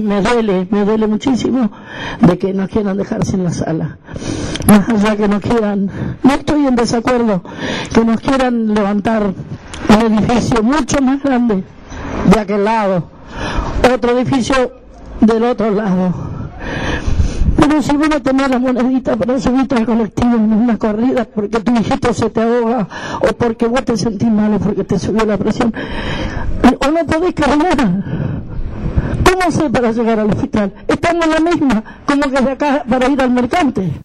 me duele muchísimo de que nos quieran dejar sin la sala. Más allá que nos quieran, no estoy en desacuerdo, que nos quieran levantar un edificio mucho más grande de aquel lado, otro edificio del otro lado. Pero si vos no tenés la monedita para subirte al colectivo en una corrida porque tu hijito se te ahoga o porque vos te sentís mal o porque te subió la presión, o no podés caminar, ¿cómo hacer para llegar al hospital? Estamos en la misma, como que de acá para ir al mercante.